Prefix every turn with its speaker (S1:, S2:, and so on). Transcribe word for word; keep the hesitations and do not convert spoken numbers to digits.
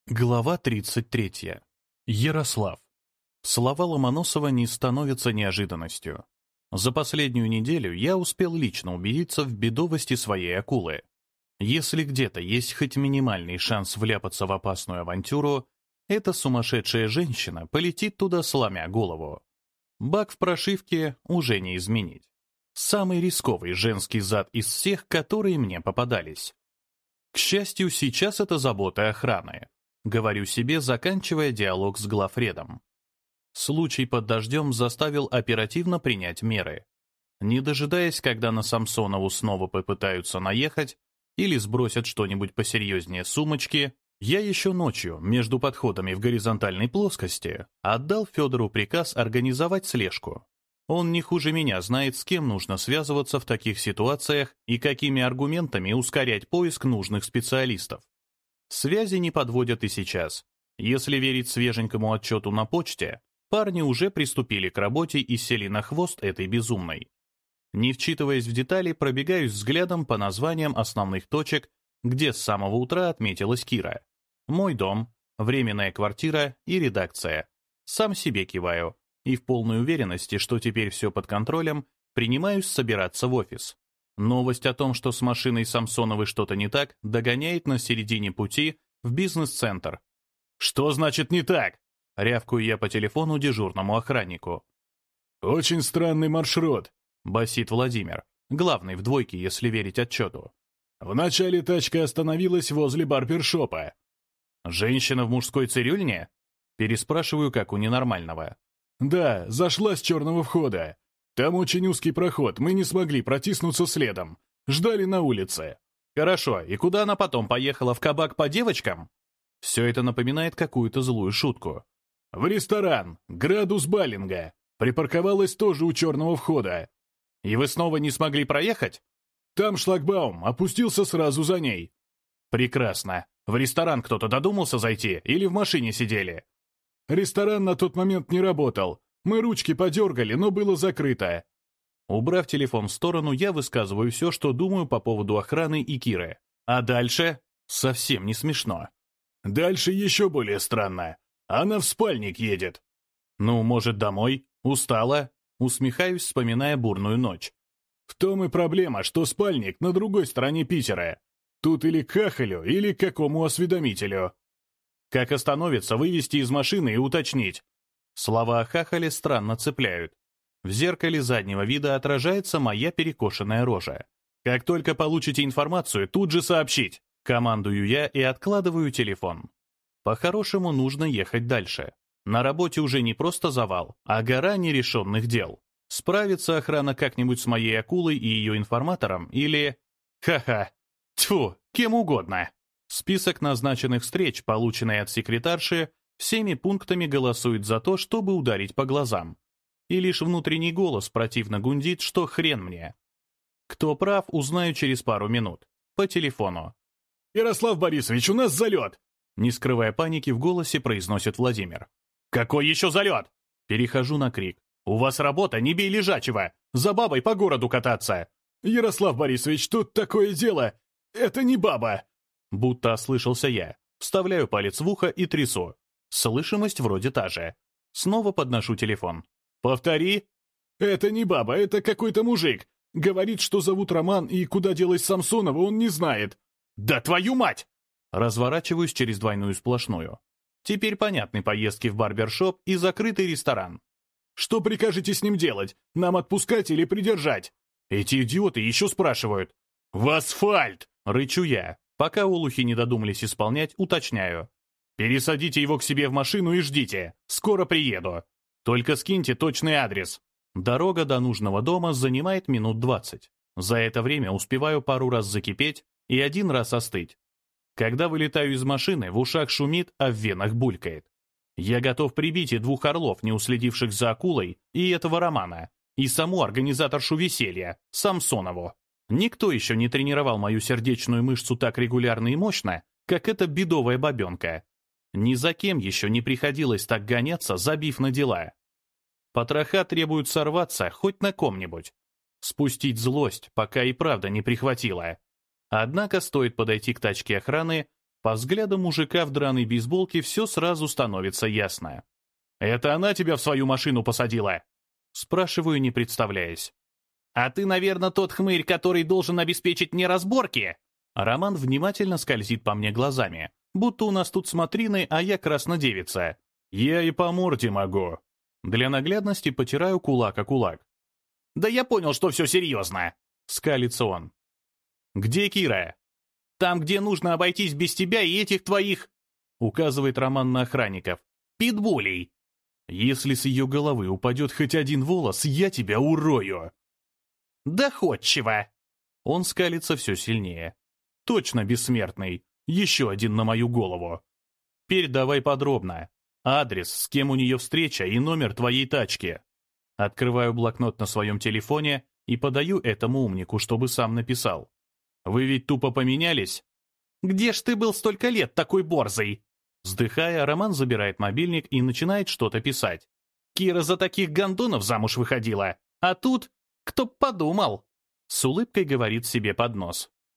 S1: Глава тридцать третья. Ярослав. Слова Ломоносова не становятся неожиданностью. За последнюю неделю я успел лично убедиться в бедовости своей акулы. Если где-то есть хоть минимальный шанс вляпаться в опасную авантюру, эта сумасшедшая женщина полетит туда, сломя голову. Баг в прошивке уже не изменить. Самый рисковый женский зад из всех, которые мне попадались. К счастью, сейчас это забота охраны. Говорю себе, заканчивая диалог с главредом. Случай под дождем заставил оперативно принять меры. Не дожидаясь, когда на Самсонову снова попытаются наехать или сбросят что-нибудь посерьезнее сумочки, я еще ночью, между подходами в горизонтальной плоскости, отдал Федору приказ организовать слежку. Он не хуже меня знает, с кем нужно связываться в таких ситуациях и какими аргументами ускорять поиск нужных специалистов. Связи не подводят и сейчас. Если верить свеженькому отчету на почте, парни уже приступили к работе и сели на хвост этой безумной. Не вчитываясь в детали, пробегаюсь взглядом по названиям основных точек, где с самого утра отметилась Кира. Мой дом, временная квартира и редакция. Сам себе киваю, и в полной уверенности, что теперь все под контролем, принимаюсь собираться в офис. Новость о том, что с машиной Самсоновой что-то не так, догоняет на середине пути в бизнес-центр. «Что значит не так?» — рявкаю я по телефону дежурному охраннику.
S2: «Очень странный маршрут»,
S1: — басит Владимир, главный в двойке, если верить отчету.
S2: «Вначале тачка остановилась возле барбершопа».
S1: «Женщина в мужской цирюльне?» — переспрашиваю, как у ненормального.
S2: «Да, зашла с черного входа. Там очень узкий проход, мы не смогли протиснуться следом. Ждали на улице».
S1: «Хорошо, и куда она потом поехала, в кабак по девочкам?» Все это напоминает какую-то злую шутку.
S2: «В ресторан, градус Баллинга. Припарковалась тоже у черного входа».
S1: «И вы снова не смогли проехать?»
S2: «Там шлагбаум, опустился сразу за ней».
S1: «Прекрасно. В ресторан кто-то додумался зайти или в машине сидели?»
S2: «Ресторан на тот момент не работал. Мы ручки подергали, но было закрыто».
S1: Убрав телефон в сторону, я высказываю все, что думаю по поводу охраны и Киры. А дальше совсем не смешно.
S2: «Дальше еще более странно. Она в спальник едет».
S1: «Ну, может, домой? Устала?» Усмехаюсь, вспоминая бурную ночь.
S2: «В том и проблема, что спальник на другой стороне Питера. Тут или к хахалю, или к какому осведомителю».
S1: «Как остановится, вывести из машины и уточнить». Слова о хахале странно цепляют. В зеркале заднего вида отражается моя перекошенная рожа. «Как только получите информацию, тут же сообщить». Командую я и откладываю телефон. По-хорошему нужно ехать дальше. На работе уже не просто завал, а гора нерешенных дел. Справится охрана как-нибудь с моей акулой и ее информатором или... Ха-ха. Тьфу, кем угодно. Список назначенных встреч, полученный от секретарши, всеми пунктами голосует за то, чтобы ударить по глазам. И лишь внутренний голос противно гундит, что хрен мне. Кто прав, узнаю через пару минут. По телефону.
S2: «Ярослав Борисович, у нас залет!»
S1: Не скрывая паники, в голосе произносит Владимир. «Какой еще залет?» Перехожу на крик. «У вас работа, не бей лежачего! За бабой по городу кататься!»
S2: «Ярослав Борисович, тут такое дело! Это не баба!»
S1: Будто ослышался я. Вставляю палец в ухо и трясу. Слышимость вроде та же. Снова подношу телефон. «Повтори!»
S2: «Это не баба, это какой-то мужик. Говорит, что зовут Роман, и куда делась Самсонова, он не знает».
S1: «Да твою мать!» Разворачиваюсь через двойную сплошную. Теперь понятны поездки в барбершоп и закрытый ресторан.
S2: «Что прикажете с ним делать? Нам отпускать или придержать?»
S1: Эти идиоты еще спрашивают.
S2: «В асфальт!»
S1: — рычу я. Пока олухи не додумались исполнять, уточняю. «Пересадите его к себе в машину и ждите. Скоро приеду. Только скиньте точный адрес». Дорога до нужного дома занимает минут двадцать. За это время успеваю пару раз закипеть и один раз остыть. Когда вылетаю из машины, в ушах шумит, а в венах булькает. Я готов прибить и двух орлов, не уследивших за акулой, и этого Романа, и саму организаторшу веселья, Самсонову. Никто еще не тренировал мою сердечную мышцу так регулярно и мощно, как эта бедовая бабенка. Ни за кем еще не приходилось так гоняться, забив на дела. Потроха требуют сорваться хоть на ком-нибудь. Спустить злость, пока и правда не прихватило. Однако стоит подойти к тачке охраны, По взгляду мужика в драной бейсболке все сразу становится ясно. «Это она тебя в свою машину посадила?» Спрашиваю, не представляясь. «А ты, наверное, тот хмырь, который должен обеспечить мне разборки?» Роман внимательно скользит по мне глазами, будто у нас тут смотрины, а я краснодевица. «Я и по морде могу». Для наглядности потираю кулак о кулак. «Да я понял, что все серьезно», — скалится он. «Где Кира?» «Там, где нужно обойтись без тебя и этих твоих», — указывает Роман на охранников, «питбулей». «Если с ее головы упадет хоть один волос, я тебя урою». «Доходчиво». Он скалится все сильнее. «Точно бессмертный. Еще один на мою голову. Теперь давай подробно. Адрес, с кем у нее встреча и номер твоей тачки». Открываю блокнот на своем телефоне и подаю этому умнику, чтобы сам написал. «Вы ведь тупо поменялись?» «Где ж ты был столько лет такой борзый?» Вздыхая, Роман забирает мобильник и начинает что-то писать. «Кира за таких гондонов замуж выходила, а тут, кто б подумал?» С улыбкой говорит себе под нос.